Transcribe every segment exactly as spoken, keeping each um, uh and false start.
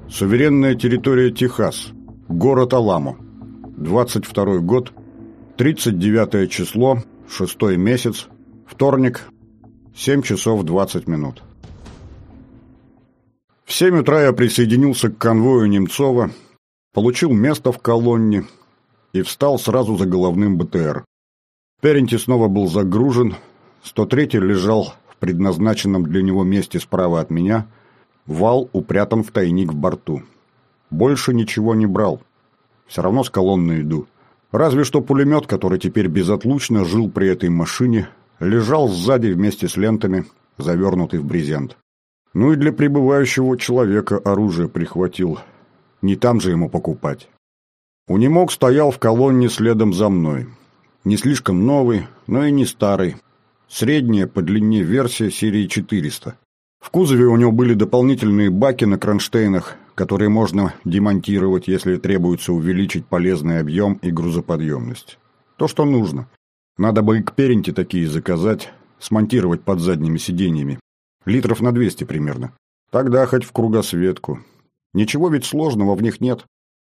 Суверенная территория Техас. Город Аламо. двадцать второй год. тридцать девятое число. Шестой месяц. Вторник. семь часов двадцать минут. В семь утра я присоединился к конвою Немцова, получил место в колонне и встал сразу за головным БТР. Перенти снова был загружен, сто третий лежал в предназначенном для него месте справа от меня, вал упрятан в тайник в борту. Больше ничего не брал. Все равно с колонны иду. Разве что пулемет, который теперь безотлучно жил при этой машине, лежал сзади вместе с лентами, завернутый в брезент. Ну и для прибывающего человека оружие прихватил. Не там же ему покупать. Унимог стоял в колонне следом за мной. Не слишком новый, но и не старый. Средняя по длине версия серии четыреста. В кузове у него были дополнительные баки на кронштейнах, которые можно демонтировать, если требуется увеличить полезный объем и грузоподъемность. То, что нужно. Надо бы и к Перенти такие заказать, смонтировать под задними сиденьями. Литров на двести примерно. Тогда хоть в кругосветку. Ничего ведь сложного в них нет.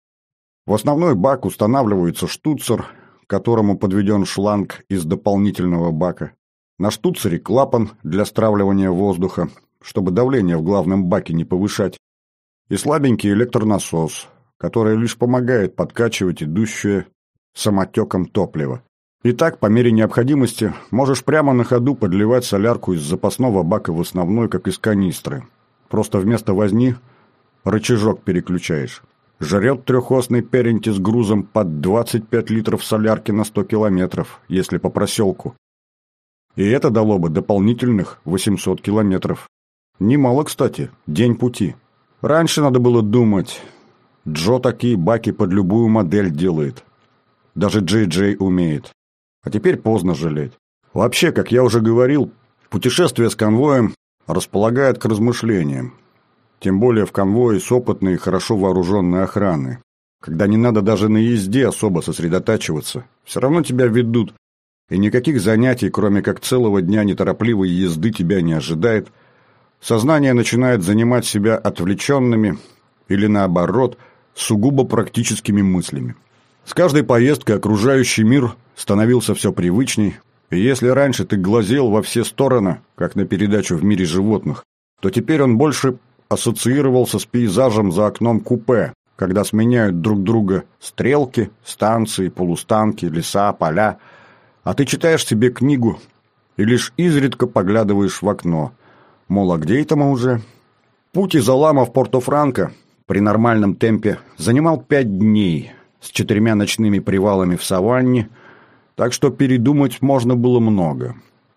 В основной бак устанавливается штуцер, к которому подведен шланг из дополнительного бака. На штуцере клапан для стравливания воздуха, чтобы давление в главном баке не повышать, и слабенький электронасос, который лишь помогает подкачивать идущее самотеком топливо. И так, по мере необходимости, можешь прямо на ходу подливать солярку из запасного бака в основной, как из канистры. Просто вместо возни рычажок переключаешь. Жрет трехосный Перенти с грузом под двадцать пять литров солярки на сто километров, если по проселку. И это дало бы дополнительных восемьсот километров. Немало, кстати, день пути. Раньше надо было думать. Джо такие баки под любую модель делает. Даже Джей Джей умеет. А теперь поздно жалеть. Вообще, как я уже говорил, путешествие с конвоем располагает к размышлениям. Тем более в конвое с опытной и хорошо вооруженной охраной. Когда не надо даже на езде особо сосредотачиваться, все равно тебя ведут. И никаких занятий, кроме как целого дня неторопливой езды, тебя не ожидает. Сознание начинает занимать себя отвлеченными или, наоборот, сугубо практическими мыслями. С каждой поездкой окружающий мир становился все привычней, и если раньше ты глазел во все стороны, как на передачу «В мире животных», то теперь он больше ассоциировался с пейзажем за окном купе, когда сменяют друг друга стрелки, станции, полустанки, леса, поля, а ты читаешь себе книгу и лишь изредка поглядываешь в окно. Мол, а где это мы уже? Путь из Аламо в Порто-Франко при нормальном темпе занимал пять дней с четырьмя ночными привалами в саванне, так что передумать можно было много.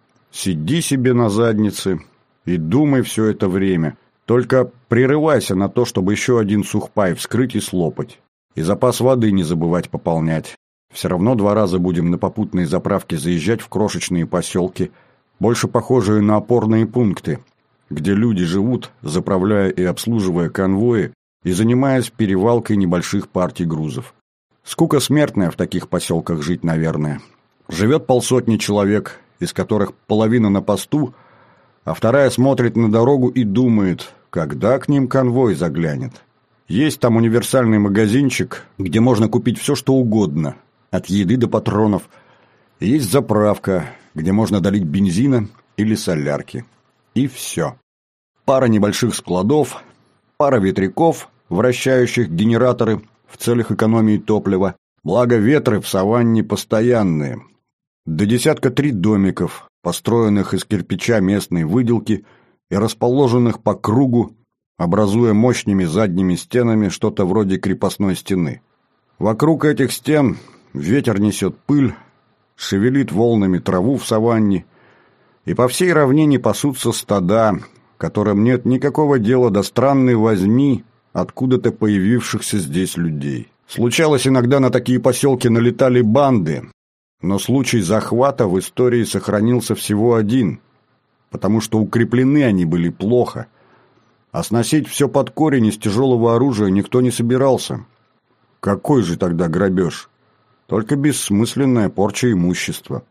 Сиди себе на заднице и думай все это время. Только прерывайся на то, чтобы еще один сухпай вскрыть и слопать. И запас воды не забывать пополнять. Все равно два раза будем на попутные заправки заезжать в крошечные поселки, больше похожие на опорные пункты, где люди живут, заправляя и обслуживая конвои и занимаясь перевалкой небольших партий грузов. Скука смертная в таких поселках жить, наверное. Живет полсотни человек, из которых половина на посту, а вторая смотрит на дорогу и думает, когда к ним конвой заглянет. Есть там универсальный магазинчик, где можно купить все, что угодно, от еды до патронов. Есть заправка, где можно долить бензина или солярки. И все. Пара небольших складов, пара ветряков, вращающих генераторы в целях экономии топлива. Благо ветры в саванне постоянные. До десятка три домиков, построенных из кирпича местной выделки и расположенных по кругу, образуя мощными задними стенами что-то вроде крепостной стены. Вокруг этих стен ветер несет пыль, шевелит волнами траву в саванне, и по всей равнине пасутся стада, которым нет никакого дела до странной возни откуда-то появившихся здесь людей. Случалось, иногда на такие поселки налетали банды, но случай захвата в истории сохранился всего один, потому что укреплены они были плохо, а сносить все под корень из тяжелого оружия никто не собирался. Какой же тогда грабеж? Только бессмысленная порча имущества.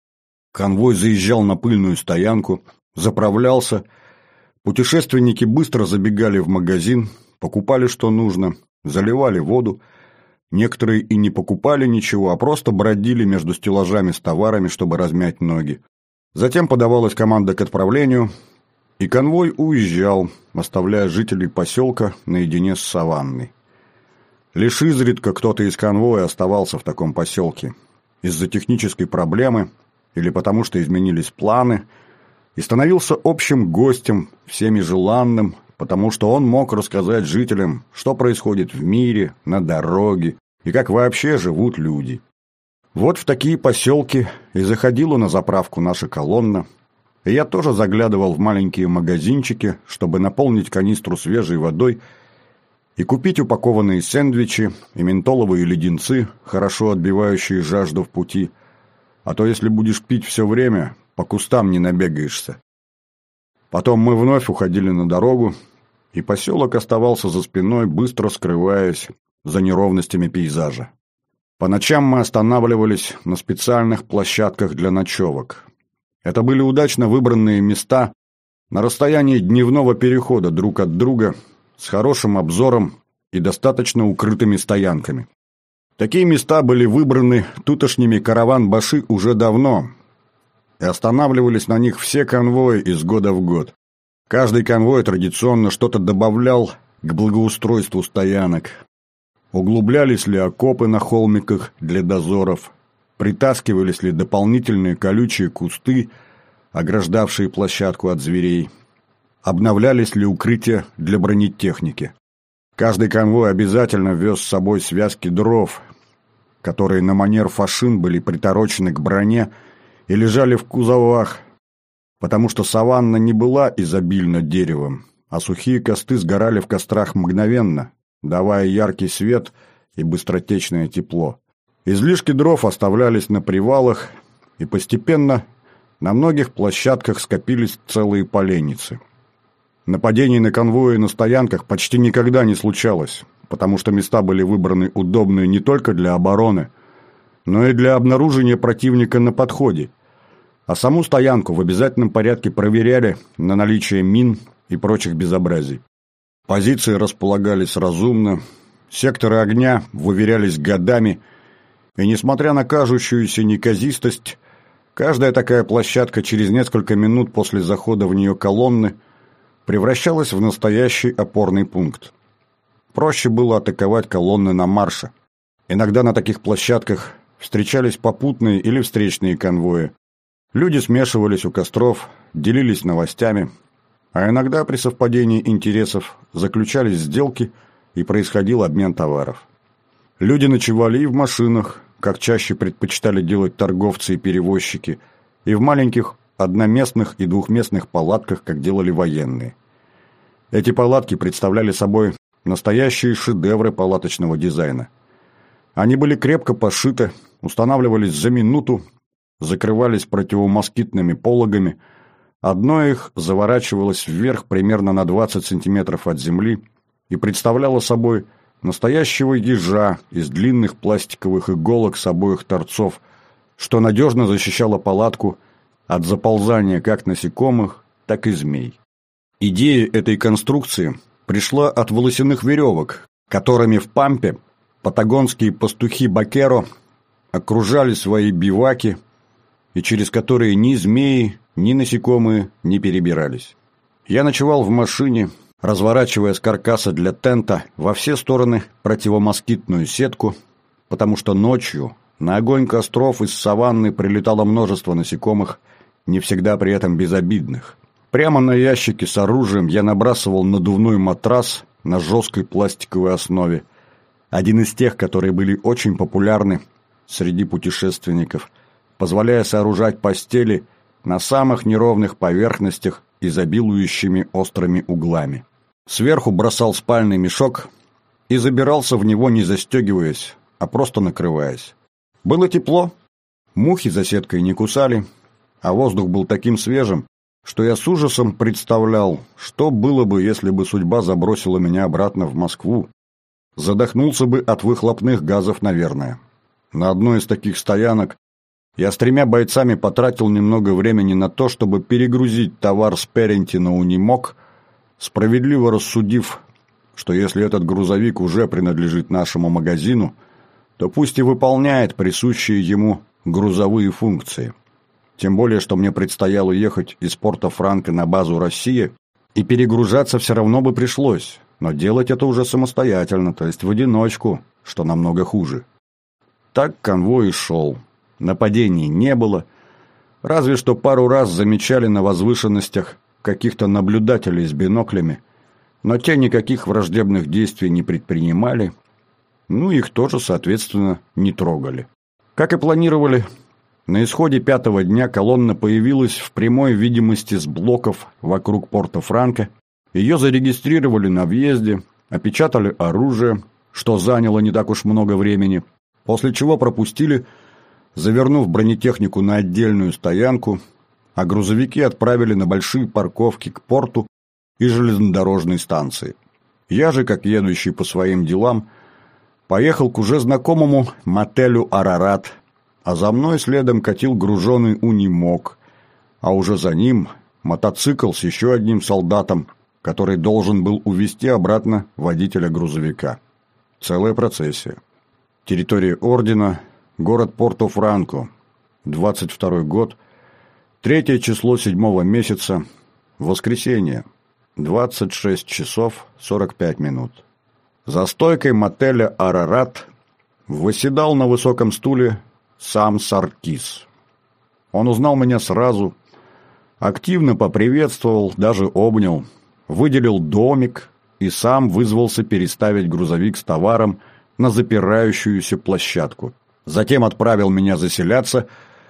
Конвой заезжал на пыльную стоянку, заправлялся, путешественники быстро забегали в магазин, покупали что нужно, заливали воду. Некоторые и не покупали ничего, а просто бродили между стеллажами с товарами, чтобы размять ноги. Затем подавалась команда к отправлению, и конвой уезжал, оставляя жителей поселка наедине с саванной. Лишь изредка кто-то из конвоя оставался в таком поселке из-за технической проблемы или потому что изменились планы, и становился общим гостем, всеми желанным, потому что он мог рассказать жителям, что происходит в мире, на дороге и как вообще живут люди. Вот в такие поселки и заходила на заправку наша колонна, и я тоже заглядывал в маленькие магазинчики, чтобы наполнить канистру свежей водой и купить упакованные сэндвичи и ментоловые леденцы, хорошо отбивающие жажду в пути, а то если будешь пить все время, по кустам не набегаешься. Потом мы вновь уходили на дорогу, и поселок оставался за спиной, быстро скрываясь за неровностями пейзажа. По ночам мы останавливались на специальных площадках для ночевок. Это были удачно выбранные места на расстоянии дневного перехода друг от друга, с хорошим обзором и достаточно укрытыми стоянками. Такие места были выбраны тутошними караван-баши уже давно, и останавливались на них все конвои из года в год. Каждый конвой традиционно что-то добавлял к благоустройству стоянок. Углублялись ли окопы на холмиках для дозоров, притаскивались ли дополнительные колючие кусты, ограждавшие площадку от зверей, обновлялись ли укрытия для бронетехники. Каждый конвой обязательно вез с собой связки дров, которые на манер фашин были приторочены к броне и лежали в кузовах, потому что саванна не была изобильна деревом, а сухие косты сгорали в кострах мгновенно, давая яркий свет и быстротечное тепло. Излишки дров оставлялись на привалах, и постепенно на многих площадках скопились целые поленницы. Нападений на конвои на стоянках почти никогда не случалось, потому что места были выбраны удобные не только для обороны, но и для обнаружения противника на подходе, а саму стоянку в обязательном порядке проверяли на наличие мин и прочих безобразий. Позиции располагались разумно, секторы огня выверялись годами, и, несмотря на кажущуюся неказистость, каждая такая площадка через несколько минут после захода в нее колонны превращалась в настоящий опорный пункт. Проще было атаковать колонны на марше. Иногда на таких площадках встречались попутные или встречные конвои. Люди смешивались у костров, делились новостями, а иногда при совпадении интересов заключались сделки и происходил обмен товаров. Люди ночевали и в машинах, как чаще предпочитали делать торговцы и перевозчики, и в маленьких одноместных и двухместных палатках, как делали военные. Эти палатки представляли собой настоящие шедевры палаточного дизайна. Они были крепко пошиты, устанавливались за минуту, закрывались противомоскитными пологами, одно их заворачивалось вверх примерно на двадцать сантиметров от земли и представляло собой настоящего ежа из длинных пластиковых иголок с обоих торцов, что надежно защищало палатку от заползания как насекомых, так и змей. Идея этой конструкции пришла от волосяных веревок, которыми в Пампе патагонские пастухи Бакеро окружали свои биваки и через которые ни змеи, ни насекомые не перебирались. Я ночевал в машине, разворачивая с каркаса для тента во все стороны противомоскитную сетку, потому что ночью на огонь костров из саванны прилетало множество насекомых, не всегда при этом безобидных. Прямо на ящике с оружием я набрасывал надувной матрас на жесткой пластиковой основе, один из тех, которые были очень популярны среди путешественников, позволяя сооружать постели на самых неровных поверхностях, изобилующими острыми углами. Сверху бросал спальный мешок и забирался в него, не застегиваясь, а просто накрываясь. Было тепло, мухи за сеткой не кусали, а воздух был таким свежим, что я с ужасом представлял, что было бы, если бы судьба забросила меня обратно в Москву. Задохнулся бы от выхлопных газов, наверное. На одной из таких стоянок я с тремя бойцами потратил немного времени на то, чтобы перегрузить товар с Перенти на Унимок, справедливо рассудив, что если этот грузовик уже принадлежит нашему магазину, то пусть и выполняет присущие ему грузовые функции. Тем более, что мне предстояло ехать из Порто-Франко на базу «Россия», и перегружаться все равно бы пришлось, но делать это уже самостоятельно, то есть в одиночку, что намного хуже. Так конвой и шел. Нападений не было, разве что пару раз замечали на возвышенностях каких-то наблюдателей с биноклями, но те никаких враждебных действий не предпринимали, ну их тоже, соответственно, не трогали. Как и планировали, на исходе пятого дня колонна появилась в прямой видимости с блоков вокруг Порто-Франко. Ее зарегистрировали на въезде, опечатали оружие, что заняло не так уж много времени, после чего пропустили, завернув бронетехнику на отдельную стоянку, а грузовики отправили на большие парковки к порту и железнодорожной станции. Я же, как едущий по своим делам, поехал к уже знакомому мотелю «Арарат», а за мной следом катил груженый унимог, а уже за ним мотоцикл с еще одним солдатом, который должен был увезти обратно водителя грузовика. Целая процессия. Территория ордена, город Порто-Франко, двадцать второй год, третье число седьмого месяца, воскресенье, двадцать шесть часов сорок пять минут. За стойкой мотеля «Арарат» восседал на высоком стуле сам Саркис. Он узнал меня сразу, активно поприветствовал, даже обнял, выделил домик и сам вызвался переставить грузовик с товаром на запирающуюся площадку. Затем отправил меня заселяться,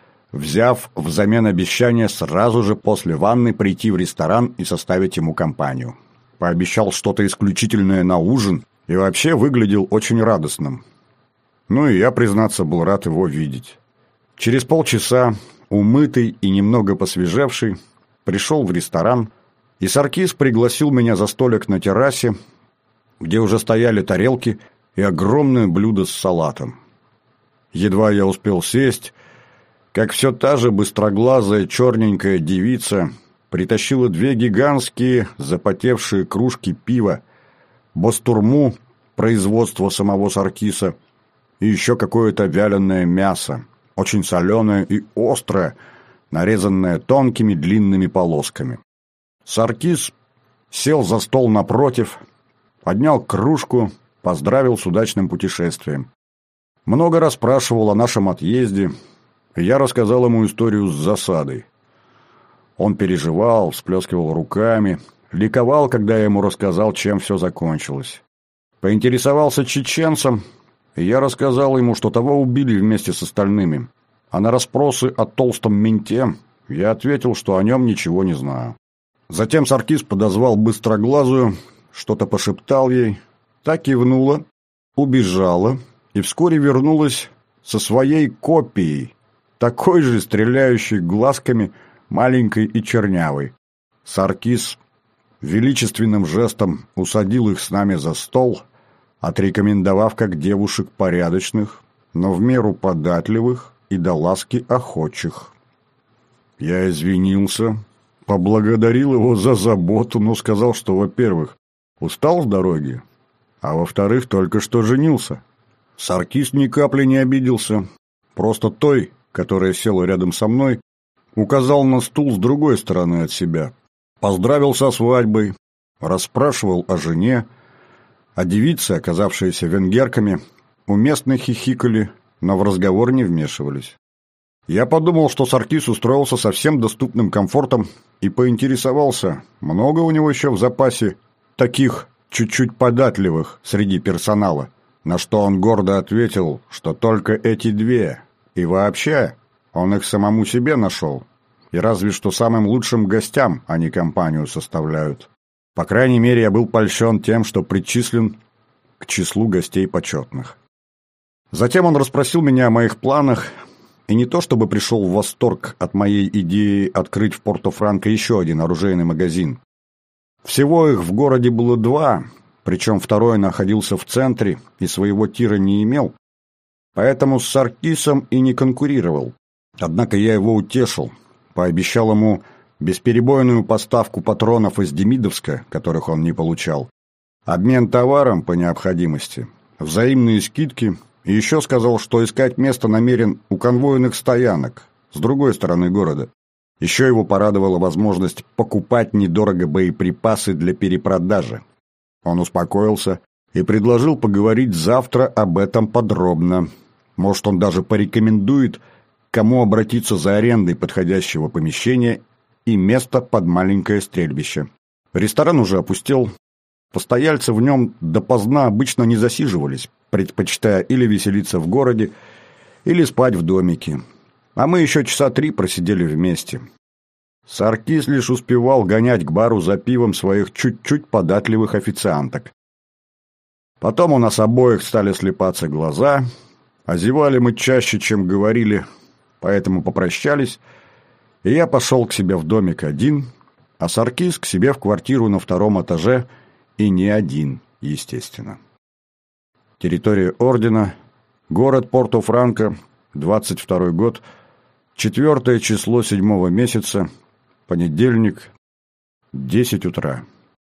взяв взамен обещание сразу же после ванны прийти в ресторан и составить ему компанию. Пообещал что-то исключительное на ужин и вообще выглядел очень радостным. Ну и я, признаться, был рад его видеть. Через полчаса, умытый и немного посвежевший, пришел в ресторан, и Саркис пригласил меня за столик на террасе, где уже стояли тарелки и огромное блюдо с салатом. Едва я успел сесть, как все та же быстроглазая черненькая девица притащила две гигантские запотевшие кружки пива, бастурму производства самого Саркиса и еще какое-то вяленое мясо, очень соленое и острое, нарезанное тонкими длинными полосками. Саркис сел за стол напротив, поднял кружку, поздравил с удачным путешествием. Много расспрашивал о нашем отъезде, и я рассказал ему историю с засадой. Он переживал, всплескивал руками, ликовал, когда я ему рассказал, чем все закончилось. Поинтересовался чеченцем, и я рассказал ему, что того убили вместе с остальными. А на расспросы о толстом менте я ответил, что о нем ничего не знаю. Затем Саркис подозвал быстроглазую, что-то пошептал ей, та кивнула, убежала и вскоре вернулась со своей копией, такой же стреляющей глазками, маленькой и чернявой. Саркис величественным жестом усадил их с нами за стол, отрекомендовав как девушек порядочных, но в меру податливых и до ласки охочих. Я извинился, поблагодарил его за заботу, но сказал, что, во-первых, устал с дороги, а во-вторых, только что женился. Саркис ни капли не обиделся, просто той, которая села рядом со мной, указал на стул с другой стороны от себя, поздравил со свадьбой, расспрашивал о жене, а девицы, оказавшиеся венгерками, уместно хихикали, но в разговор не вмешивались. Я подумал, что Саркис устроился со всем доступным комфортом и поинтересовался, много у него еще в запасе таких чуть-чуть податливых среди персонала, на что он гордо ответил, что только эти две, и вообще он их самому себе нашел, и разве что самым лучшим гостям они компанию составляют. По крайней мере, я был польщен тем, что причислен к числу гостей почетных. Затем он расспросил меня о моих планах, и не то чтобы пришел в восторг от моей идеи открыть в Порто-Франко еще один оружейный магазин. Всего их в городе было два, причем второй находился в центре и своего тира не имел, поэтому с Саркисом и не конкурировал. Однако я его утешил, пообещал ему бесперебойную поставку патронов из Демидовска, которых он не получал, Обмен товаром по необходимости, взаимные скидки, и еще сказал, что искать место намерен у конвойных стоянок с другой стороны города. Еще его порадовала возможность покупать недорого боеприпасы для перепродажи. Он успокоился и предложил поговорить завтра об этом подробно. Может, он даже порекомендует, кому обратиться за арендой подходящего помещения и места под маленькое стрельбище. Ресторан уже опустел. Постояльцы в нем допоздна обычно не засиживались, предпочитая или веселиться в городе, или спать в домике. А мы еще часа три просидели вместе. Саркис лишь успевал гонять к бару за пивом своих чуть-чуть податливых официанток. Потом у нас обоих стали слепаться глаза, а зевали мы чаще, чем говорили, поэтому попрощались, и я пошел к себе в домик один, а Саркис к себе в квартиру на втором этаже, и не один, естественно. Территория ордена, город Порто-Франко, двадцать второй год, четвертое число седьмого месяца, понедельник, десять утра.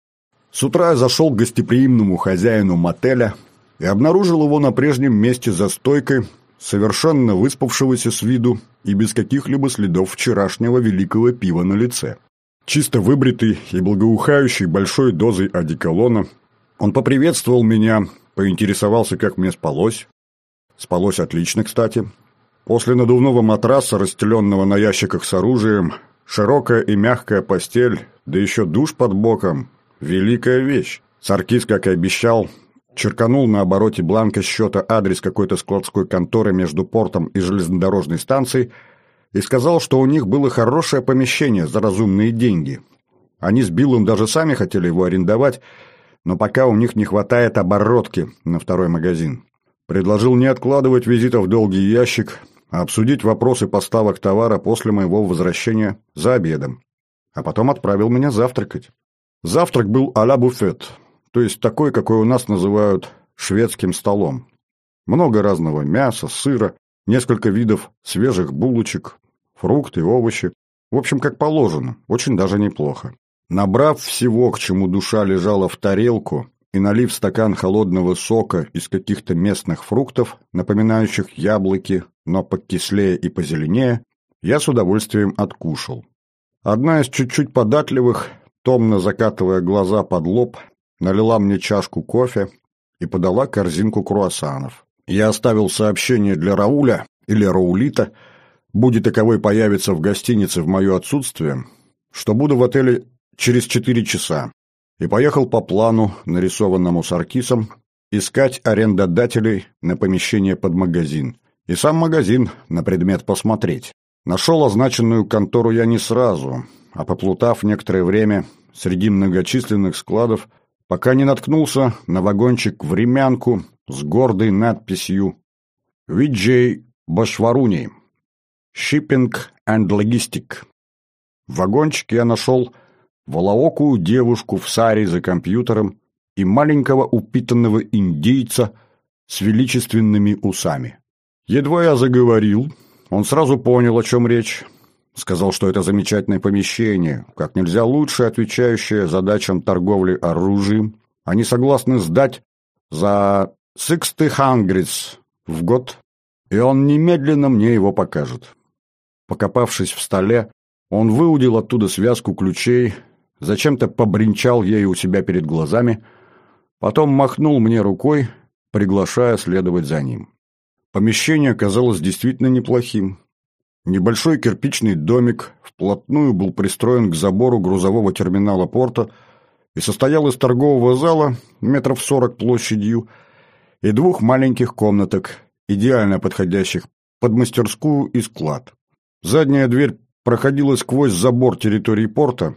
С утра я зашел к гостеприимному хозяину мотеля и обнаружил его на прежнем месте за стойкой, совершенно выспавшегося с виду и без каких-либо следов вчерашнего великого пива на лице. Чисто выбритый и благоухающий большой дозой одеколона, он поприветствовал меня, поинтересовался, как мне спалось. Спалось отлично, кстати. После надувного матраса, расстеленного на ящиках с оружием, широкая и мягкая постель, да еще душ под боком – великая вещь. Саркис, как и обещал, черканул на обороте бланка счета адрес какой-то складской конторы между портом и железнодорожной станцией и сказал, что у них было хорошее помещение за разумные деньги. Они с Биллом даже сами хотели его арендовать, но пока у них не хватает оборотки на второй магазин. Предложил не откладывать визита в долгий ящик, а обсудить вопросы поставок товара после моего возвращения за обедом. А потом отправил меня завтракать. Завтрак был а-ля буфет, то есть такой, какой у нас называют шведским столом. Много разного мяса, сыра, несколько видов свежих булочек, фрукты, овощи. В общем, как положено, очень даже неплохо. Набрав всего, к чему душа лежала в тарелку, и налив стакан холодного сока из каких-то местных фруктов, напоминающих яблоки, но покислее и позеленее, я с удовольствием откушал. Одна из чуть-чуть податливых, томно закатывая глаза под лоб, налила мне чашку кофе и подала корзинку круассанов. Я оставил сообщение для Рауля или Раулита, будет таковой появиться в гостинице в мое отсутствие, что буду в отеле через четыре часа, и поехал по плану, нарисованному Саркисом, искать арендодателей на помещение под магазин. И сам магазин на предмет посмотреть. Нашел означенную контору я не сразу, а поплутав некоторое время среди многочисленных складов, пока не наткнулся на вагончик-времянку с гордой надписью «Виджей Башваруни. Shipping and Logistic». В вагончике я нашел волоокую девушку в саре за компьютером и маленького упитанного индейца с величественными усами. Едва я заговорил, он сразу понял, о чем речь. Сказал, что это замечательное помещение, как нельзя лучше отвечающее задачам торговли оружием. Они согласны сдать за sixty hundreds в год, и он немедленно мне его покажет. Покопавшись в столе, он выудил оттуда связку ключей, зачем-то побренчал ею у себя перед глазами, потом махнул мне рукой, приглашая следовать за ним. Помещение оказалось действительно неплохим. Небольшой кирпичный домик вплотную был пристроен к забору грузового терминала порта и состоял из торгового зала метров сорок площадью и двух маленьких комнаток, идеально подходящих под мастерскую и склад. Задняя дверь проходила сквозь забор территории порта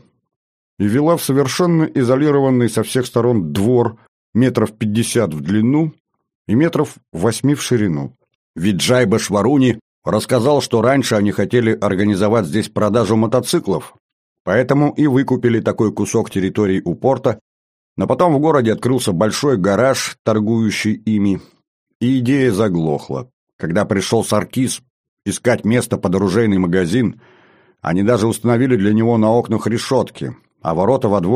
и вела в совершенно изолированный со всех сторон двор метров пятьдесят в длину и метров восемь в ширину. Виджай Башваруни рассказал, что раньше они хотели организовать здесь продажу мотоциклов, поэтому и выкупили такой кусок территории у порта, но потом в городе открылся большой гараж, торгующий ими, и идея заглохла. Когда пришел Саркис искать место под оружейный магазин, они даже установили для него на окнах решетки, а ворота во двор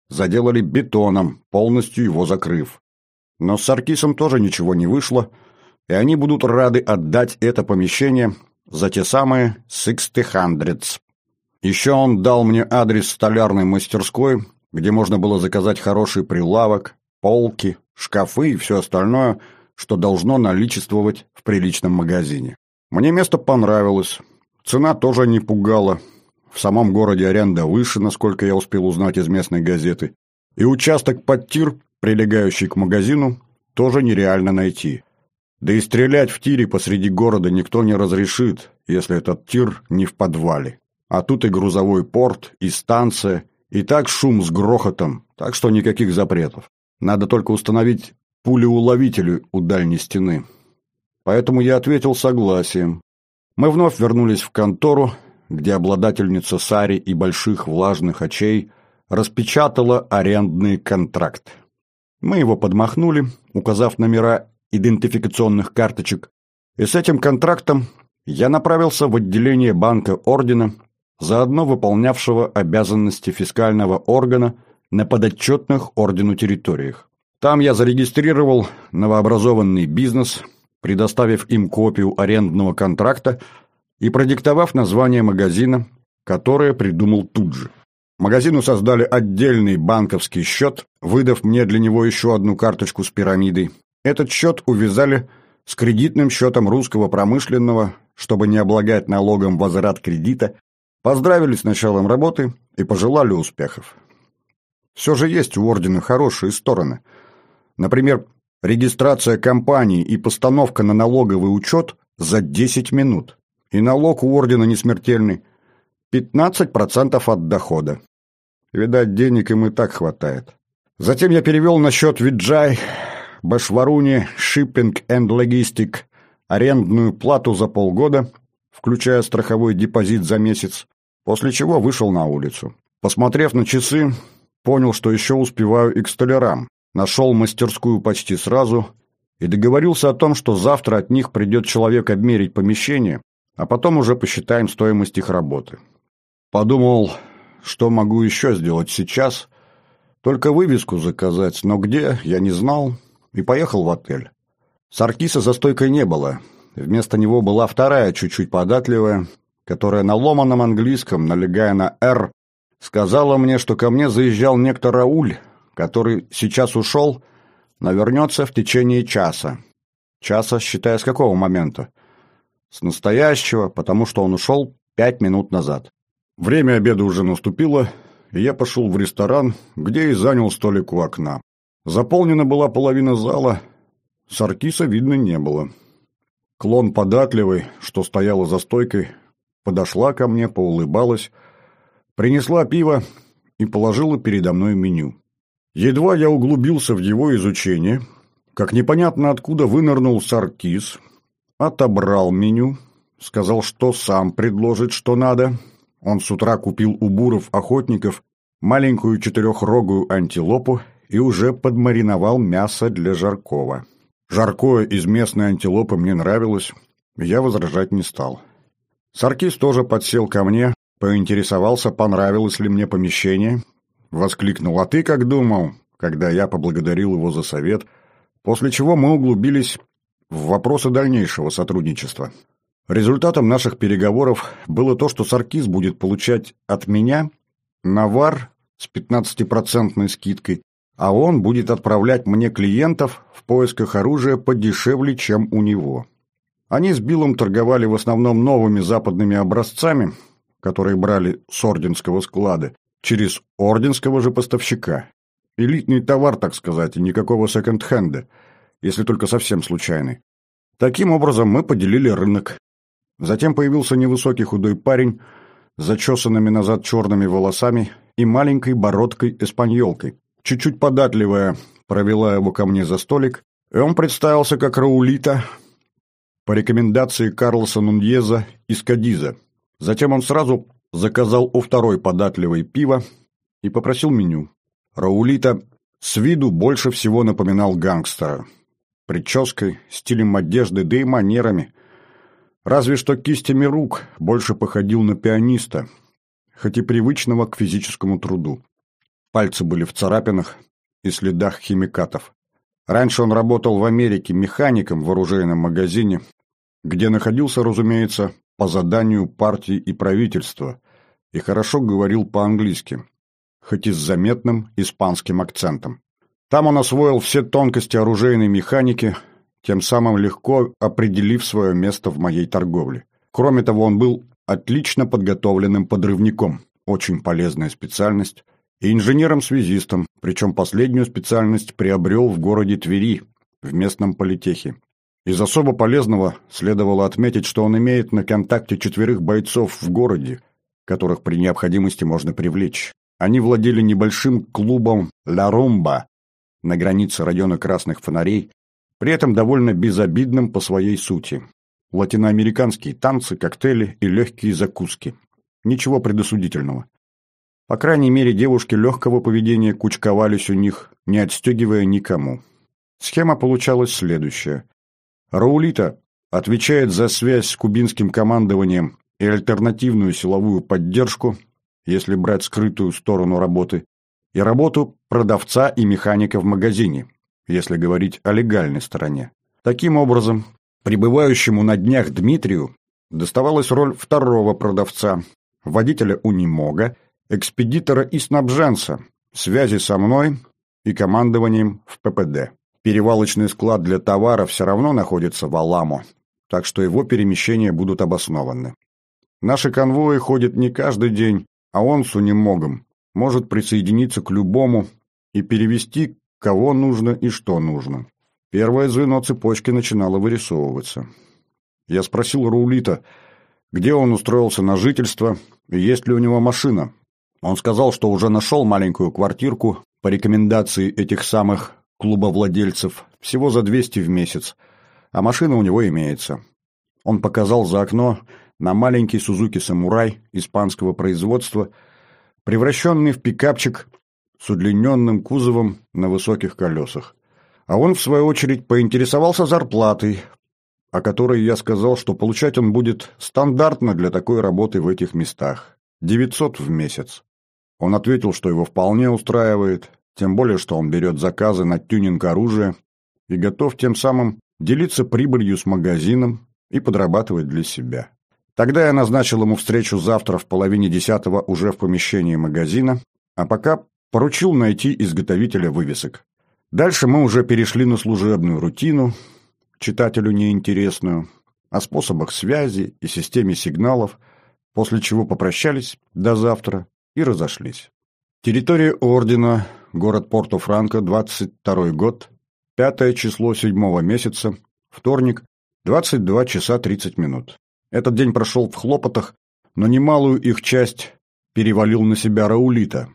заделали бетоном, полностью его закрыв. Но с Саркисом тоже ничего не вышло, и они будут рады отдать это помещение за те самые sixty hundreds. Еще он дал мне адрес столярной мастерской, где можно было заказать хороший прилавок, полки, шкафы и все остальное, что должно наличествовать в приличном магазине. Мне место понравилось, цена тоже не пугала. В самом городе аренда выше, насколько я успел узнать из местной газеты. И участок под тир, прилегающий к магазину, тоже нереально найти. Да и стрелять в тире посреди города никто не разрешит, если этот тир не в подвале. А тут и грузовой порт, и станция, и так шум с грохотом, так что никаких запретов. Надо только установить пулеуловители у дальней стены. Поэтому я ответил согласием. Мы вновь вернулись в контору, где обладательница сари и больших влажных очей распечатала арендный контракт. Мы его подмахнули, указав номера идентификационных карточек, и с этим контрактом я направился в отделение банка ордена, заодно выполнявшего обязанности фискального органа на подотчетных ордену территориях. Там я зарегистрировал новообразованный бизнес, предоставив им копию арендного контракта и продиктовав название магазина, которое придумал тут же. Магазину создали отдельный банковский счет, выдав мне для него еще одну карточку с пирамидой. Этот счет увязали с кредитным счетом русского промышленного, чтобы не облагать налогом возврат кредита, поздравили с началом работы и пожелали успехов. Все же есть у ордена хорошие стороны. Например, регистрация компании и постановка на налоговый учет за десять минут. И налог у ордена не смертельный – пятнадцать процентов от дохода. Видать, денег им и так хватает. Затем я перевел на счет Виджай, Башваруни, Shipping and Logistic арендную плату за полгода, включая страховой депозит за месяц, после чего вышел на улицу. Посмотрев на часы, понял, что еще успеваю и к столярам. Нашел мастерскую почти сразу и договорился о том, что завтра от них придет человек обмерить помещение, а потом уже посчитаем стоимость их работы. Подумал, что могу еще сделать сейчас, только вывеску заказать, но где, я не знал, и поехал в отель. Саркиса за стойкой не было, вместо него была вторая, чуть-чуть податливая, которая на ломаном английском, налегая на «Р», сказала мне, что ко мне заезжал некто Рауль, который сейчас ушел, но вернется в течение часа. Часа, считая с какого момента? С настоящего, потому что он ушел пять минут назад. Время обеда уже наступило, и я пошел в ресторан, где и занял столик у окна. Заполнена была половина зала, Саркиса видно не было. Клон податливый, что стояла за стойкой, подошла ко мне, поулыбалась, принесла пиво и положила передо мной меню. Едва я углубился в его изучение, как непонятно откуда вынырнул Саркис, отобрал меню, сказал, что сам предложит, что надо. Он с утра купил у буров-охотников маленькую четырехрогую антилопу и уже подмариновал мясо для жаркого. Жаркое из местной антилопы мне нравилось, я возражать не стал. Саркис тоже подсел ко мне, поинтересовался, понравилось ли мне помещение. Воскликнул: «А ты как думал?» когда я поблагодарил его за совет, после чего мы углубились в вопросы дальнейшего сотрудничества. Результатом наших переговоров было то, что Саркис будет получать от меня навар с пятнадцатипроцентной скидкой, а он будет отправлять мне клиентов в поисках оружия подешевле, чем у него. Они с Биллом торговали в основном новыми западными образцами, которые брали с орденского склада, через орденского же поставщика. Элитный товар, так сказать, и никакого секонд-хенда, если только совсем случайный. Таким образом мы поделили рынок. Затем появился невысокий худой парень с зачесанными назад черными волосами и маленькой бородкой-эспаньолкой. Чуть-чуть податливая провела его ко мне за столик, и он представился как Раулита по рекомендации Карлоса Нуньеза из Кадиза. Затем он сразу заказал у второй податливой пиво и попросил меню. Раулита с виду больше всего напоминал гангстера. Прической, стилем одежды, да и манерами. Разве что кистями рук больше походил на пианиста, хоть и привычного к физическому труду. Пальцы были в царапинах и следах химикатов. Раньше он работал в Америке механиком в оружейном магазине, где находился, разумеется, по заданию партии и правительства, и хорошо говорил по-английски, хоть и с заметным испанским акцентом. Там он освоил все тонкости оружейной механики, тем самым легко определив свое место в моей торговле. Кроме того, он был отлично подготовленным подрывником, очень полезная специальность, и инженером-связистом, причем последнюю специальность приобрел в городе Твери, в местном политехе. Из особо полезного следовало отметить, что он имеет на контакте четверых бойцов в городе, которых при необходимости можно привлечь. Они владели небольшим клубом «Ла Румба» на границе района Красных Фонарей, при этом довольно безобидным по своей сути. Латиноамериканские танцы, коктейли и легкие закуски. Ничего предосудительного. По крайней мере, девушки легкого поведения кучковались у них, не отстегивая никому. Схема получалась следующая. Раулита отвечает за связь с кубинским командованием и альтернативную силовую поддержку, если брать скрытую сторону работы, и работу продавца и механика в магазине, если говорить о легальной стороне. Таким образом, прибывающему на днях Дмитрию доставалась роль второго продавца, водителя унимога, экспедитора и снабженца, связи со мной и командованием в пэ пэ дэ. Перевалочный склад для товара все равно находится в Аламо, так что его перемещения будут обоснованы. Наши конвои ходят не каждый день, а он с унимогом может присоединиться к любому и перевести, кого нужно и что нужно. Первое звено цепочки начинало вырисовываться. Я спросил Раулита, где он устроился на жительство и есть ли у него машина. Он сказал, что уже нашел маленькую квартирку по рекомендации этих самых клубовладельцев всего за двести в месяц, а машина у него имеется. Он показал за окно на маленький Сузуки Самурай испанского производства, превращенный в пикапчик с удлиненным кузовом на высоких колесах. А он, в свою очередь, поинтересовался зарплатой, о которой я сказал, что получать он будет стандартно для такой работы в этих местах – девятьсот в месяц. Он ответил, что его вполне устраивает, тем более, что он берет заказы на тюнинг оружия и готов тем самым делиться прибылью с магазином и подрабатывать для себя. Тогда я назначил ему встречу завтра в половине десятого уже в помещении магазина, а пока поручил найти изготовителя вывесок. Дальше мы уже перешли на служебную рутину, читателю неинтересную, о способах связи и системе сигналов, после чего попрощались до завтра и разошлись. Территория ордена, город Порто-Франко, двадцать второй год, пятое число седьмого месяца, вторник, двадцать два часа тридцать минут. Этот день прошел в хлопотах, но немалую их часть перевалил на себя Раулита.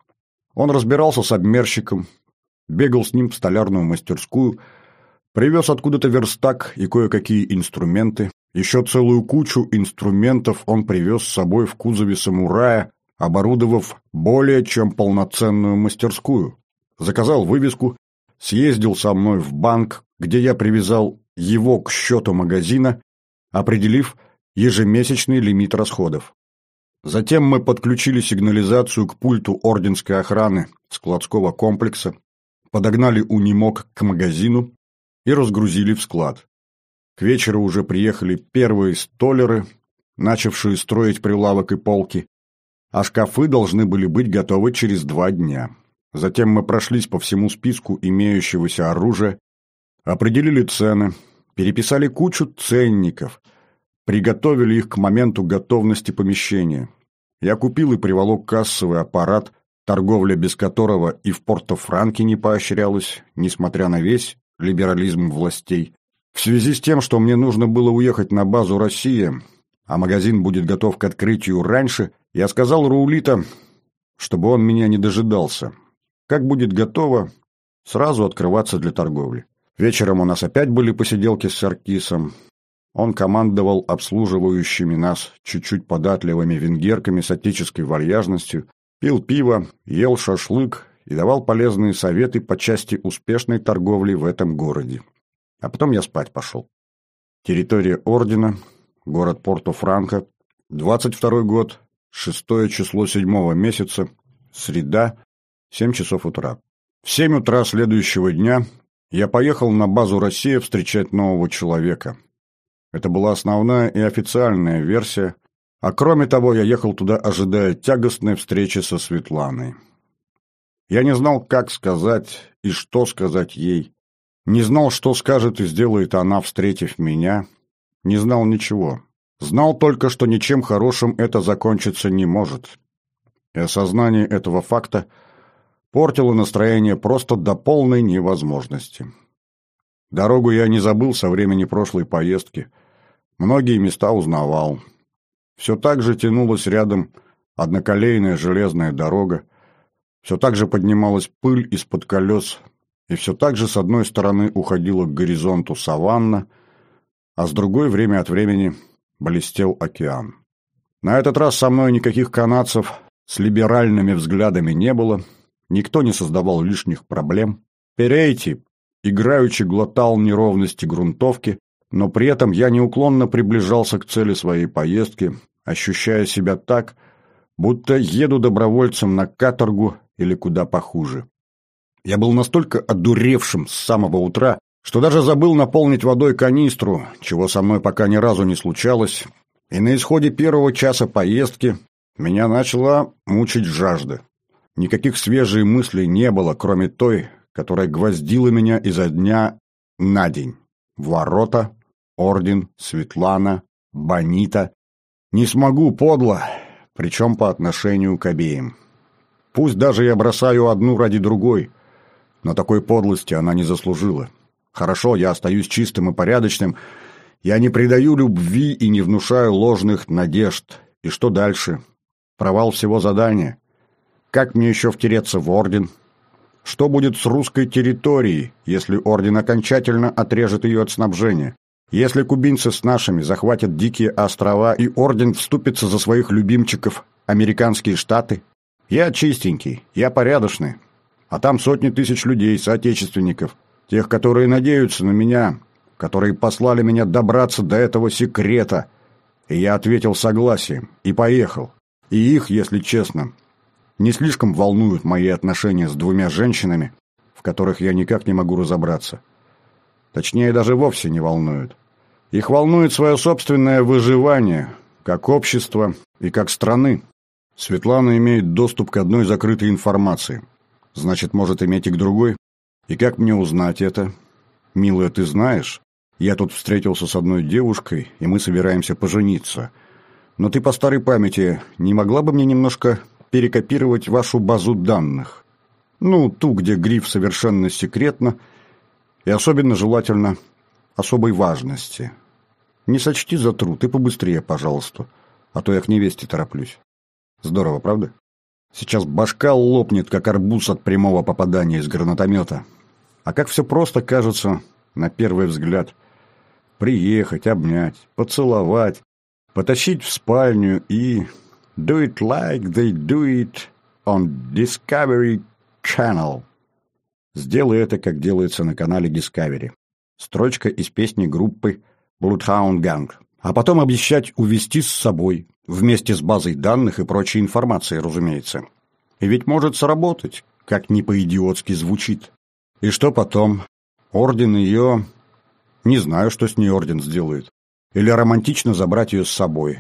Он разбирался с обмерщиком, бегал с ним в столярную мастерскую, привез откуда-то верстак и кое-какие инструменты. Еще целую кучу инструментов он привез с собой в кузове самурая, оборудовав более чем полноценную мастерскую. Заказал вывеску, съездил со мной в банк, где я привязал его к счету магазина, определив ежемесячный лимит расходов. Затем мы подключили сигнализацию к пульту орденской охраны складского комплекса, подогнали унимог к магазину и разгрузили в склад. К вечеру уже приехали первые столяры, начавшие строить прилавок и полки, а шкафы должны были быть готовы через два дня. Затем мы прошлись по всему списку имеющегося оружия, определили цены, переписали кучу ценников, приготовили их к моменту готовности помещения. Я купил и приволок кассовый аппарат, торговля без которого и в Порто-Франке не поощрялась, несмотря на весь либерализм властей. В связи с тем, что мне нужно было уехать на базу «Россия», а магазин будет готов к открытию раньше, я сказал Раулита, чтобы он меня не дожидался. Как будет готово, сразу открываться для торговли. Вечером у нас опять были посиделки с Саркисом. Он командовал обслуживающими нас чуть-чуть податливыми венгерками с отеческой вальяжностью, пил пиво, ел шашлык и давал полезные советы по части успешной торговли в этом городе. А потом я спать пошел. Территория ордена, город Порто-Франко, двадцать второй год, шестое число седьмого месяца, среда, Семь часов утра. В семь утра следующего дня я поехал на базу «Россия» встречать нового человека. Это была основная и официальная версия, а кроме того, я ехал туда, ожидая тягостной встречи со Светланой. Я не знал, как сказать и что сказать ей. Не знал, что скажет и сделает она, встретив меня. Не знал ничего. Знал только, что ничем хорошим это закончиться не может. И осознание этого факта портило настроение просто до полной невозможности. Дорогу я не забыл со времени прошлой поездки. Многие места узнавал. Все так же тянулась рядом одноколейная железная дорога, все так же поднималась пыль из-под колес, и все так же с одной стороны уходила к горизонту саванна, а с другой время от времени блестел океан. На этот раз со мной никаких канадцев с либеральными взглядами не было, никто не создавал лишних проблем. Перейти, играючи, глотал неровности грунтовки, но при этом я неуклонно приближался к цели своей поездки, ощущая себя так, будто еду добровольцем на каторгу или куда похуже. Я был настолько одуревшим с самого утра, что даже забыл наполнить водой канистру, чего со мной пока ни разу не случалось, и на исходе первого часа поездки меня начала мучить жажда. Никаких свежих мыслей не было, кроме той, которая гвоздила меня изо дня на день. Ворота, орден, Светлана, Бонита. Не смогу, подло, причем по отношению к обеим. Пусть даже я бросаю одну ради другой, но такой подлости она не заслужила. Хорошо, я остаюсь чистым и порядочным, я не предаю любви и не внушаю ложных надежд. И что дальше? Провал всего задания. Как мне еще втереться в орден? Что будет с русской территорией, если орден окончательно отрежет ее от снабжения? Если кубинцы с нашими захватят дикие острова и орден вступится за своих любимчиков американские штаты? Я чистенький, я порядочный. А там сотни тысяч людей, соотечественников, тех, которые надеются на меня, которые послали меня добраться до этого секрета. И я ответил согласием и поехал. И их, если честно, не слишком волнуют мои отношения с двумя женщинами, в которых я никак не могу разобраться. Точнее, даже вовсе не волнуют. Их волнует свое собственное выживание, как общества и как страны. Светлана имеет доступ к одной закрытой информации. Значит, может иметь и к другой. И как мне узнать это? Милая, ты знаешь, я тут встретился с одной девушкой, и мы собираемся пожениться. Но ты по старой памяти не могла бы мне немножко перекопировать вашу базу данных? Ну, ту, где гриф «Совершенно секретно» и особенно желательно особой важности. Не сочти за труд, и побыстрее, пожалуйста, а то я к невесте тороплюсь. Здорово, правда? Сейчас башка лопнет, как арбуз от прямого попадания из гранатомета. А как все просто кажется на первый взгляд. Приехать, обнять, поцеловать, потащить в спальню и... Do it like they do it on Discovery Channel. Сделай это, как делается на канале Discovery. Строчка из песни группы Bloodhound Gang. А потом обещать увезти с собой, вместе с базой данных и прочей информацией, разумеется. И ведь может сработать, как не по-идиотски звучит. И что потом? Орден ее... Не знаю, что с ней орден сделает. Или романтично забрать ее с собой.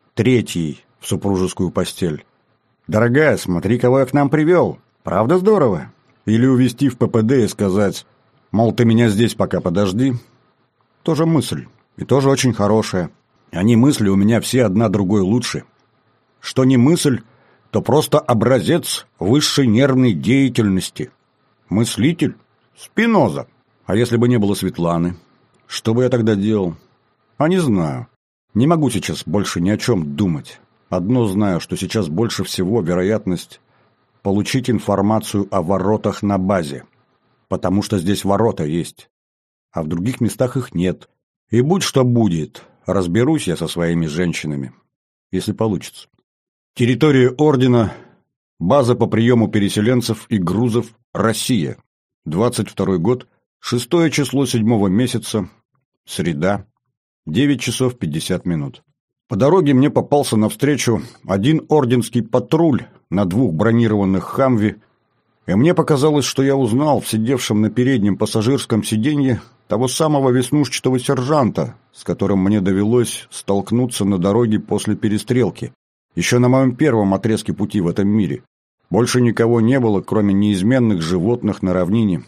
Третий в супружескую постель. Дорогая, смотри, кого я к нам привел. Правда здорово? Или увезти в ППД и сказать, мол, ты меня здесь пока подожди. Тоже мысль. И тоже очень хорошая. Они мысли у меня все одна другой лучше. Что не мысль, то просто образец высшей нервной деятельности. Мыслитель? Спиноза. А если бы не было Светланы? Что бы я тогда делал? А не знаю. Не могу сейчас больше ни о чем думать. Одно знаю, что сейчас больше всего вероятность получить информацию о воротах на базе. Потому что здесь ворота есть. А в других местах их нет. И будь что будет, разберусь я со своими женщинами. Если получится. Территория ордена. База по приему переселенцев и грузов «Россия». двадцать второй год. Шестое число седьмого месяца. Среда. девять часов пятьдесят минут. По дороге мне попался навстречу один орденский патруль на двух бронированных «Хамви» И мне показалось, что я узнал в сидевшем на переднем пассажирском сиденье того самого веснушчатого сержанта, с которым мне довелось столкнуться на дороге после перестрелки, еще на моем первом отрезке пути в этом мире. Больше никого не было, кроме неизменных животных на равнине.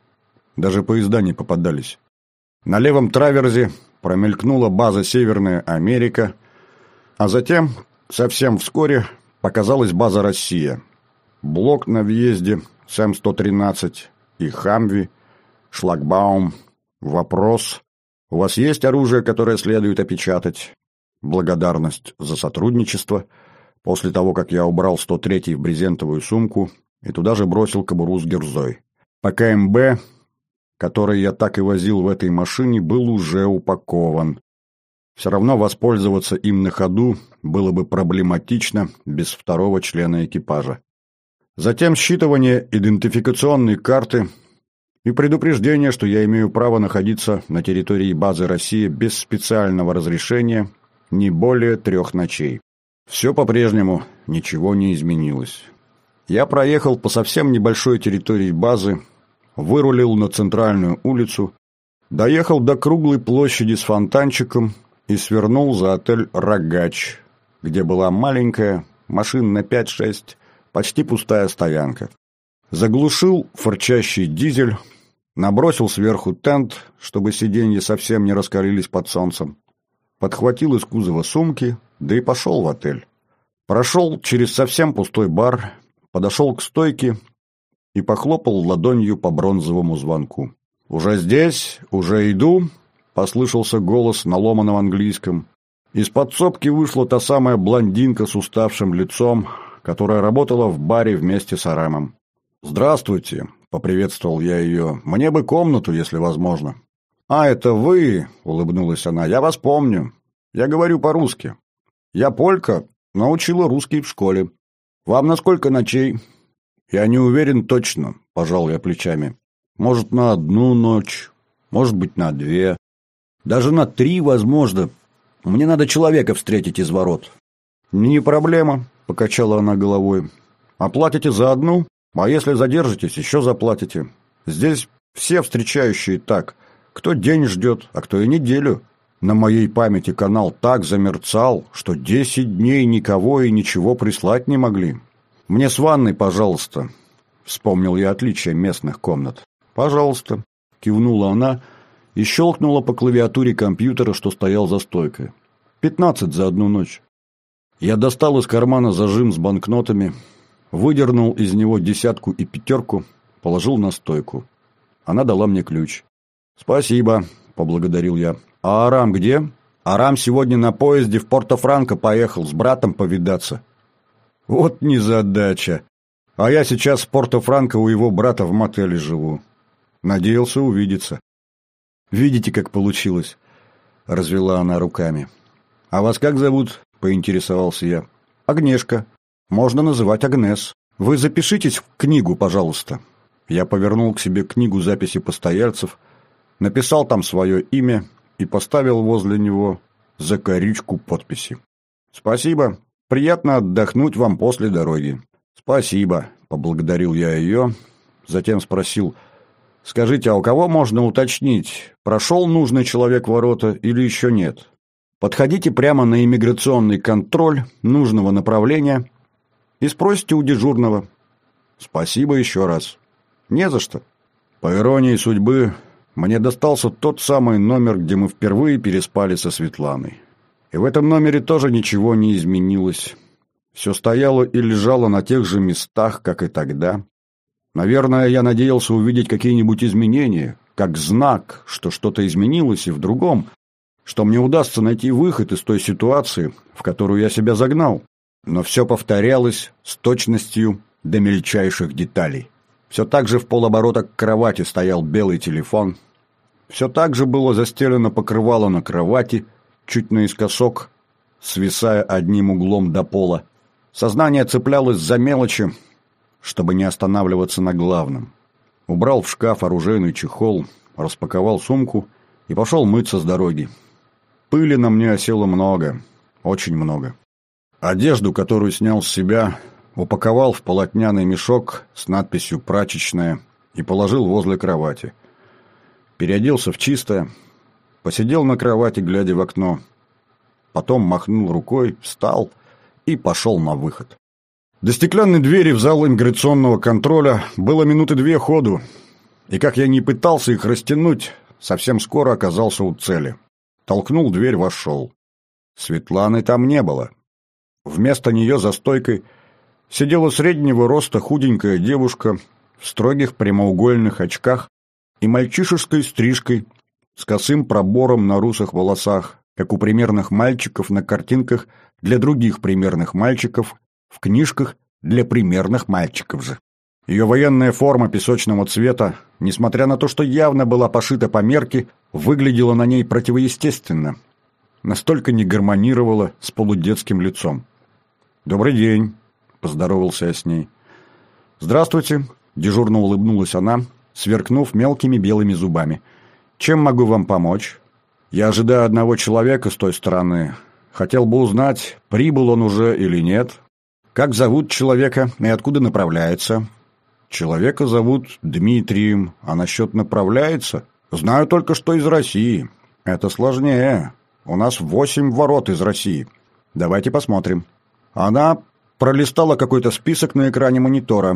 Даже поезда не попадались. На левом траверзе промелькнула база «Северная Америка», а затем, совсем вскоре, показалась база «Россия». Блок на въезде с Эм сто тринадцать и «Хамви», шлагбаум, вопрос. У вас есть оружие, которое следует опечатать? Благодарность за сотрудничество. После того, как я убрал сто третий в брезентовую сумку и туда же бросил кобуру с гирзой. По Ка Эм Бэ, который я так и возил в этой машине, был уже упакован. Все равно воспользоваться им на ходу было бы проблематично без второго члена экипажа. Затем считывание идентификационной карты и предупреждение, что я имею право находиться на территории базы «Россия» без специального разрешения не более трех ночей. Все по-прежнему, ничего не изменилось. Я проехал по совсем небольшой территории базы, вырулил на центральную улицу, доехал до круглой площади с фонтанчиком и свернул за отель «Рогач», где была маленькая, машин на пять-шесть, почти пустая стоянка. Заглушил фырчащий дизель, набросил сверху тент, чтобы сиденья совсем не раскалились под солнцем, подхватил из кузова сумки, да и пошел в отель. Прошел через совсем пустой бар, подошел к стойке и похлопал ладонью по бронзовому звонку. «Уже здесь, уже иду», — послышался голос на ломаном английском. Из подсобки вышла та самая блондинка с уставшим лицом, которая работала в баре вместе с Арамом. «Здравствуйте», — поприветствовал я ее, — «мне бы комнату, если возможно». «А, это вы», — улыбнулась она, — «я вас помню. Я говорю по-русски. Я полька, научила русский в школе. Вам на сколько ночей?» «Я не уверен точно», — пожал я плечами. «Может, на одну ночь, может быть, на две. Даже на три, возможно. Мне надо человека встретить из ворот». «Не проблема», — покачала она головой. «Оплатите за одну, а если задержитесь, еще заплатите. Здесь все встречающие так. Кто день ждет, а кто и неделю. На моей памяти канал так замерцал, что десять дней никого и ничего прислать не могли. Мне с ванной, пожалуйста». Вспомнил я отличие местных комнат. «Пожалуйста», — кивнула она и щелкнула по клавиатуре компьютера, что стоял за стойкой. «Пятнадцать за одну ночь». Я достал из кармана зажим с банкнотами, выдернул из него десятку и пятерку, положил на стойку. Она дала мне ключ. «Спасибо», — поблагодарил я. «А Арам где?» «Арам сегодня на поезде в Порто-Франко поехал с братом повидаться». «Вот незадача. А я сейчас в Порто-Франко у его брата в мотеле живу. Надеялся увидеться». «Видите, как получилось?» — развела она руками. «А вас как зовут?» — поинтересовался я. «Агнешка. Можно называть Агнес. Вы запишитесь в книгу, пожалуйста». Я повернул к себе книгу записи постояльцев, написал там свое имя и поставил возле него закорючку подписи. «Спасибо. Приятно отдохнуть вам после дороги». «Спасибо», — поблагодарил я ее, затем спросил: «Скажите, а у кого можно уточнить, прошел нужный человек ворота или еще нет? Подходите прямо на иммиграционный контроль нужного направления и спросите у дежурного». «Спасибо еще раз». «Не за что». По иронии судьбы, мне достался тот самый номер, где мы впервые переспали со Светланой. И в этом номере тоже ничего не изменилось. Все стояло и лежало на тех же местах, как и тогда. Наверное, я надеялся увидеть какие-нибудь изменения, как знак, что что-то изменилось и в другом, что мне удастся найти выход из той ситуации, в которую я себя загнал. Но все повторялось с точностью до мельчайших деталей. Все так же в полоборота к кровати стоял белый телефон. Все так же было застелено покрывало на кровати, чуть наискосок, свисая одним углом до пола. Сознание цеплялось за мелочи, чтобы не останавливаться на главном. Убрал в шкаф оружейный чехол, распаковал сумку и пошел мыться с дороги. Пыли на мне осело много, очень много. Одежду, которую снял с себя, упаковал в полотняный мешок с надписью «Прачечная» и положил возле кровати. Переоделся в чистое, посидел на кровати, глядя в окно, потом махнул рукой, встал и пошел на выход. До стеклянной двери в зал иммиграционного контроля было минуты две ходу, и как я не пытался их растянуть, совсем скоро оказался у цели. Толкнул дверь, вошел. Светланы там не было. Вместо нее за стойкой сидела среднего роста худенькая девушка в строгих прямоугольных очках и мальчишеской стрижкой с косым пробором на русых волосах, как у примерных мальчиков на картинках для других примерных мальчиков, в книжках для примерных мальчиков же. Ее военная форма песочного цвета, несмотря на то, что явно была пошита по мерке, выглядела на ней противоестественно. Настолько не гармонировала с полудетским лицом. «Добрый день», — поздоровался я с ней. «Здравствуйте», — дежурно улыбнулась она, сверкнув мелкими белыми зубами. «Чем могу вам помочь? Я ожидаю одного человека с той стороны. Хотел бы узнать, прибыл он уже или нет. Как зовут человека и откуда направляется?» «Человека зовут Дмитрием, а насчет направляется? Знаю только, что из России. Это сложнее. У нас восемь ворот из России. Давайте посмотрим». Она пролистала какой-то список на экране монитора.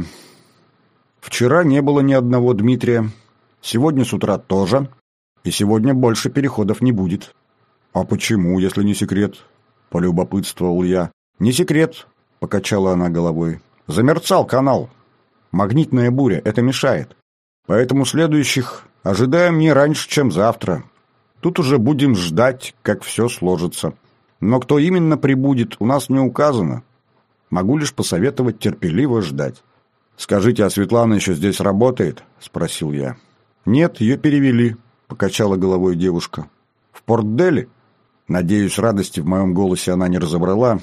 «Вчера не было ни одного Дмитрия. Сегодня с утра тоже. И сегодня больше переходов не будет». «А почему, если не секрет?» — полюбопытствовал я. «Не секрет», — покачала она головой. «Замерцал канал. Магнитная буря, это мешает. Поэтому следующих ожидаем не раньше, чем завтра. Тут уже будем ждать, как все сложится. Но кто именно прибудет, у нас не указано. Могу лишь посоветовать терпеливо ждать». «Скажите, а Светлана еще здесь работает?» — спросил я. «Нет, ее перевели», — покачала головой девушка. «В Порт-Дели?» Надеюсь, радости в моем голосе она не разобрала,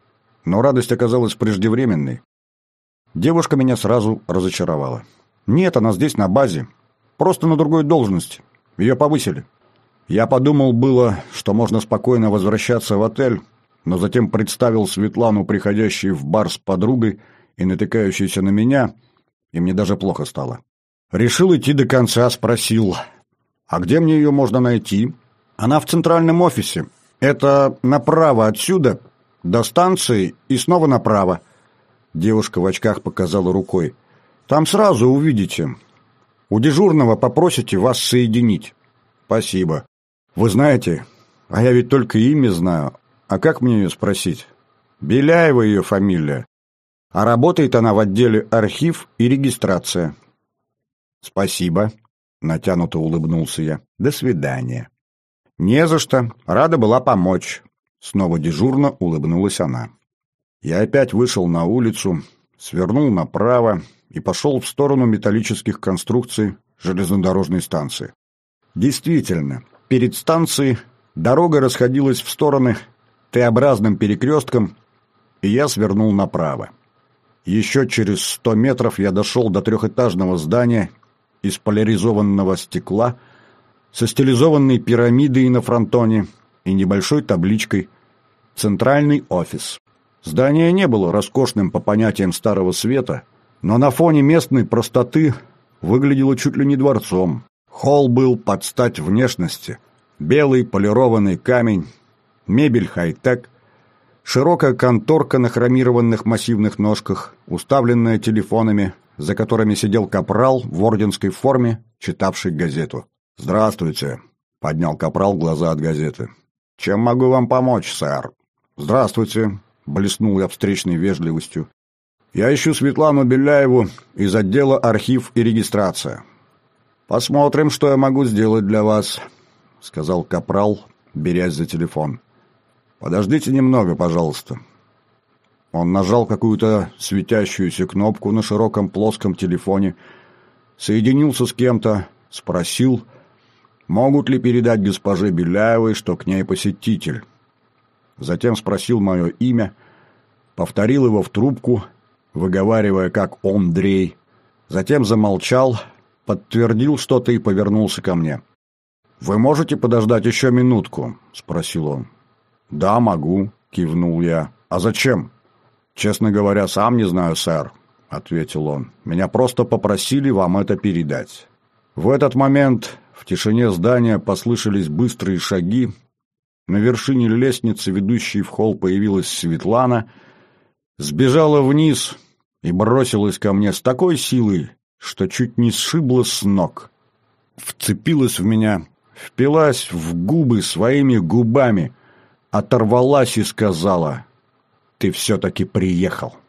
но радость оказалась преждевременной. Девушка меня сразу разочаровала. «Нет, она здесь на базе. Просто на другой должности. Ее повысили». Я подумал было, что можно спокойно возвращаться в отель, но затем представил Светлану, приходящей в бар с подругой и натыкающейся на меня, и мне даже плохо стало. Решил идти до конца, спросил: «А где мне ее можно найти?» «Она в центральном офисе. Это направо отсюда, до станции и снова направо». Девушка в очках показала рукой. «Там сразу увидите. У дежурного попросите вас соединить». «Спасибо. Вы знаете, а я ведь только имя знаю. А как мне ее спросить?» «Беляева ее фамилия. А работает она в отделе архив и регистрация». «Спасибо», — натянуто улыбнулся я. «До свидания». «Не за что. Рада была помочь». Снова дежурно улыбнулась она. Я опять вышел на улицу, свернул направо и пошел в сторону металлических конструкций железнодорожной станции. Действительно, перед станцией дорога расходилась в стороны Т-образным перекрестком, и я свернул направо. Еще через сто метров я дошел до трехэтажного здания из поляризованного стекла со стилизованной пирамидой на фронтоне и небольшой табличкой «Центральный офис». Здание не было роскошным по понятиям Старого Света, но на фоне местной простоты выглядело чуть ли не дворцом. Холл был под стать внешности. Белый полированный камень, мебель хай-тек, широкая конторка на хромированных массивных ножках, уставленная телефонами, за которыми сидел капрал в орденской форме, читавший газету. «Здравствуйте», — поднял капрал глаза от газеты. «Чем могу вам помочь, сэр?» «Здравствуйте», — блеснул я встречной вежливостью. «Я ищу Светлану Беляеву из отдела архив и регистрация». «Посмотрим, что я могу сделать для вас», — сказал капрал, берясь за телефон. «Подождите немного, пожалуйста». Он нажал какую-то светящуюся кнопку на широком плоском телефоне, соединился с кем-то, спросил, могут ли передать госпоже Беляевой, что к ней посетитель. Затем спросил мое имя, повторил его в трубку, выговаривая как «Ондрей». Затем замолчал, подтвердил что-то и повернулся ко мне. «Вы можете подождать еще минутку?» — спросил он. «Да, могу», — кивнул я. «А зачем?» «Честно говоря, сам не знаю, сэр», — ответил он. «Меня просто попросили вам это передать». В этот момент в тишине здания послышались быстрые шаги. На вершине лестницы, ведущей в холл, появилась Светлана, сбежала вниз и бросилась ко мне с такой силой, что чуть не сшибла с ног. Вцепилась в меня, впилась в губы своими губами, оторвалась и сказала: «Ты все-таки приехал».